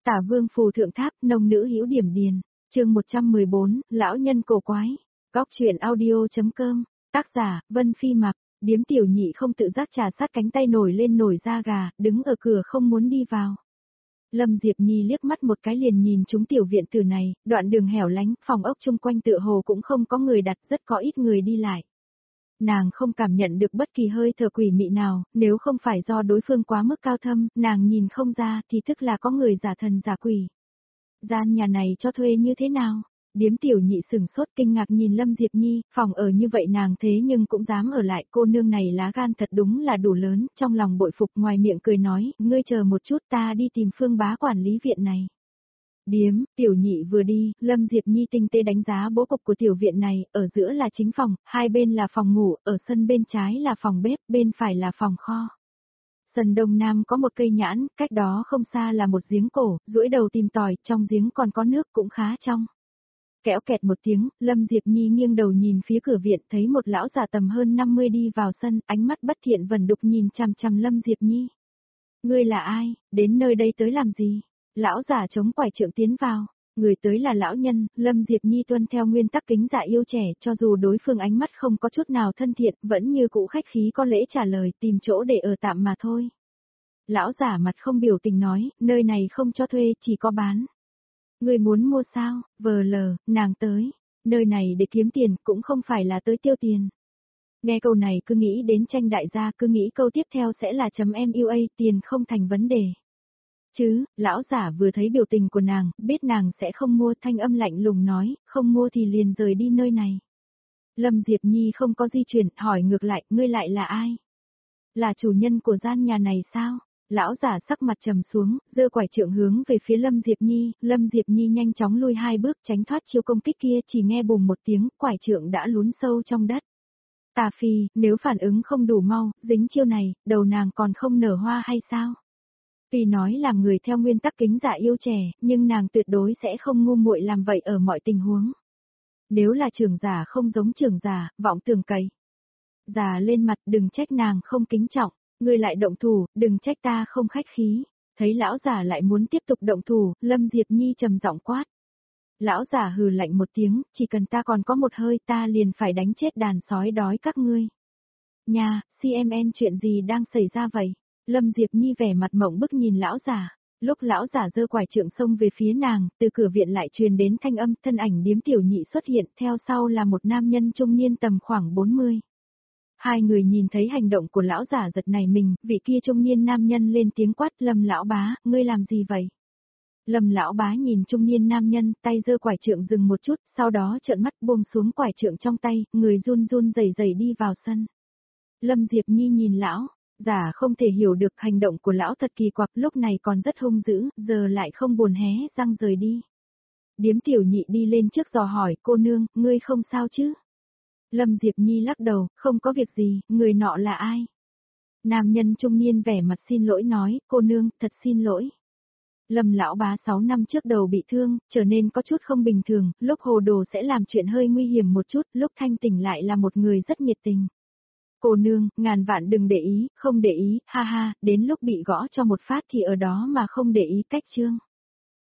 Tả Vương phù thượng tháp, nông nữ hữu điểm điền. Chương 114, lão nhân cổ quái. Góc truyện audio.com. Tác giả, Vân Phi Mặc. Điếm tiểu nhị không tự giác trà sát cánh tay nổi lên nổi da gà, đứng ở cửa không muốn đi vào. Lâm Diệp Nhi liếc mắt một cái liền nhìn chúng tiểu viện tử này, đoạn đường hẻo lánh, phòng ốc chung quanh tựa hồ cũng không có người đặt, rất có ít người đi lại. Nàng không cảm nhận được bất kỳ hơi thở quỷ mị nào, nếu không phải do đối phương quá mức cao thâm, nàng nhìn không ra thì tức là có người giả thần giả quỷ. Gian nhà này cho thuê như thế nào? Điếm tiểu nhị sửng sốt kinh ngạc nhìn Lâm Diệp Nhi, phòng ở như vậy nàng thế nhưng cũng dám ở lại, cô nương này lá gan thật đúng là đủ lớn, trong lòng bội phục ngoài miệng cười nói, ngươi chờ một chút ta đi tìm Phương bá quản lý viện này. Điếm, tiểu nhị vừa đi, Lâm Diệp Nhi tinh tế đánh giá bố cục của tiểu viện này, ở giữa là chính phòng, hai bên là phòng ngủ, ở sân bên trái là phòng bếp, bên phải là phòng kho. Sân đông nam có một cây nhãn, cách đó không xa là một giếng cổ, duỗi đầu tìm tòi, trong giếng còn có nước cũng khá trong. Kẽo kẹt một tiếng, Lâm Diệp Nhi nghiêng đầu nhìn phía cửa viện, thấy một lão già tầm hơn 50 đi vào sân, ánh mắt bất thiện vẩn đục nhìn chằm chằm Lâm Diệp Nhi. Ngươi là ai, đến nơi đây tới làm gì? Lão già chống quải trượng tiến vào, người tới là lão nhân, Lâm Diệp Nhi tuân theo nguyên tắc kính dạ yêu trẻ, cho dù đối phương ánh mắt không có chút nào thân thiện, vẫn như cũ khách khí có lễ trả lời, tìm chỗ để ở tạm mà thôi. Lão giả mặt không biểu tình nói, nơi này không cho thuê, chỉ có bán. Người muốn mua sao? Vờ lờ, nàng tới. Nơi này để kiếm tiền, cũng không phải là tới tiêu tiền. Nghe câu này cứ nghĩ đến tranh đại gia, cứ nghĩ câu tiếp theo sẽ là .mua, tiền không thành vấn đề. Chứ, lão giả vừa thấy biểu tình của nàng, biết nàng sẽ không mua, thanh âm lạnh lùng nói, không mua thì liền rời đi nơi này. Lâm Diệp Nhi không có di chuyển, hỏi ngược lại, ngươi lại là ai? Là chủ nhân của gian nhà này sao? Lão giả sắc mặt trầm xuống, giơ quải trượng hướng về phía Lâm Diệp Nhi, Lâm Diệp Nhi nhanh chóng lui hai bước tránh thoát chiêu công kích kia, chỉ nghe bùm một tiếng, quải trượng đã lún sâu trong đất. Tà Phi, nếu phản ứng không đủ mau, dính chiêu này, đầu nàng còn không nở hoa hay sao? Tuy nói làm người theo nguyên tắc kính dạ yêu trẻ, nhưng nàng tuyệt đối sẽ không ngu muội làm vậy ở mọi tình huống. Nếu là trưởng giả không giống trưởng giả, vọng tưởng cày. Già lên mặt đừng trách nàng không kính trọng. Ngươi lại động thủ, đừng trách ta không khách khí. Thấy lão giả lại muốn tiếp tục động thủ, Lâm Diệp Nhi trầm giọng quát. Lão giả hừ lạnh một tiếng, chỉ cần ta còn có một hơi ta liền phải đánh chết đàn sói đói các ngươi. Nhà, CMN chuyện gì đang xảy ra vậy? Lâm Diệp Nhi vẻ mặt mộng bức nhìn lão giả. Lúc lão giả giơ quải trượng xông về phía nàng, từ cửa viện lại truyền đến thanh âm, thân ảnh điếm tiểu nhị xuất hiện, theo sau là một nam nhân trung niên tầm khoảng 40. Hai người nhìn thấy hành động của lão giả giật nảy mình, vị kia trung niên nam nhân lên tiếng quát, Lâm lão bá, ngươi làm gì vậy? Lâm lão bá nhìn trung niên nam nhân, tay giơ quải trượng dừng một chút, sau đó trợn mắt buông xuống quải trượng trong tay, người run run rẩy rẩy đi vào sân. Lâm Diệp Nhi nhìn lão, giả không thể hiểu được hành động của lão thật kỳ quặc, lúc này còn rất hung dữ, giờ lại không buồn hé răng rời đi. Điếm tiểu nhị đi lên trước dò hỏi, cô nương, ngươi không sao chứ? Lâm Diệp Nhi lắc đầu, không có việc gì, người nọ là ai? Nam nhân trung niên vẻ mặt xin lỗi nói, cô nương, thật xin lỗi. Lâm lão bá 6 năm trước đầu bị thương, trở nên có chút không bình thường, lúc hồ đồ sẽ làm chuyện hơi nguy hiểm một chút, lúc thanh tỉnh lại là một người rất nhiệt tình. Cô nương, ngàn vạn đừng để ý, không để ý, ha ha, đến lúc bị gõ cho một phát thì ở đó mà không để ý cách chương.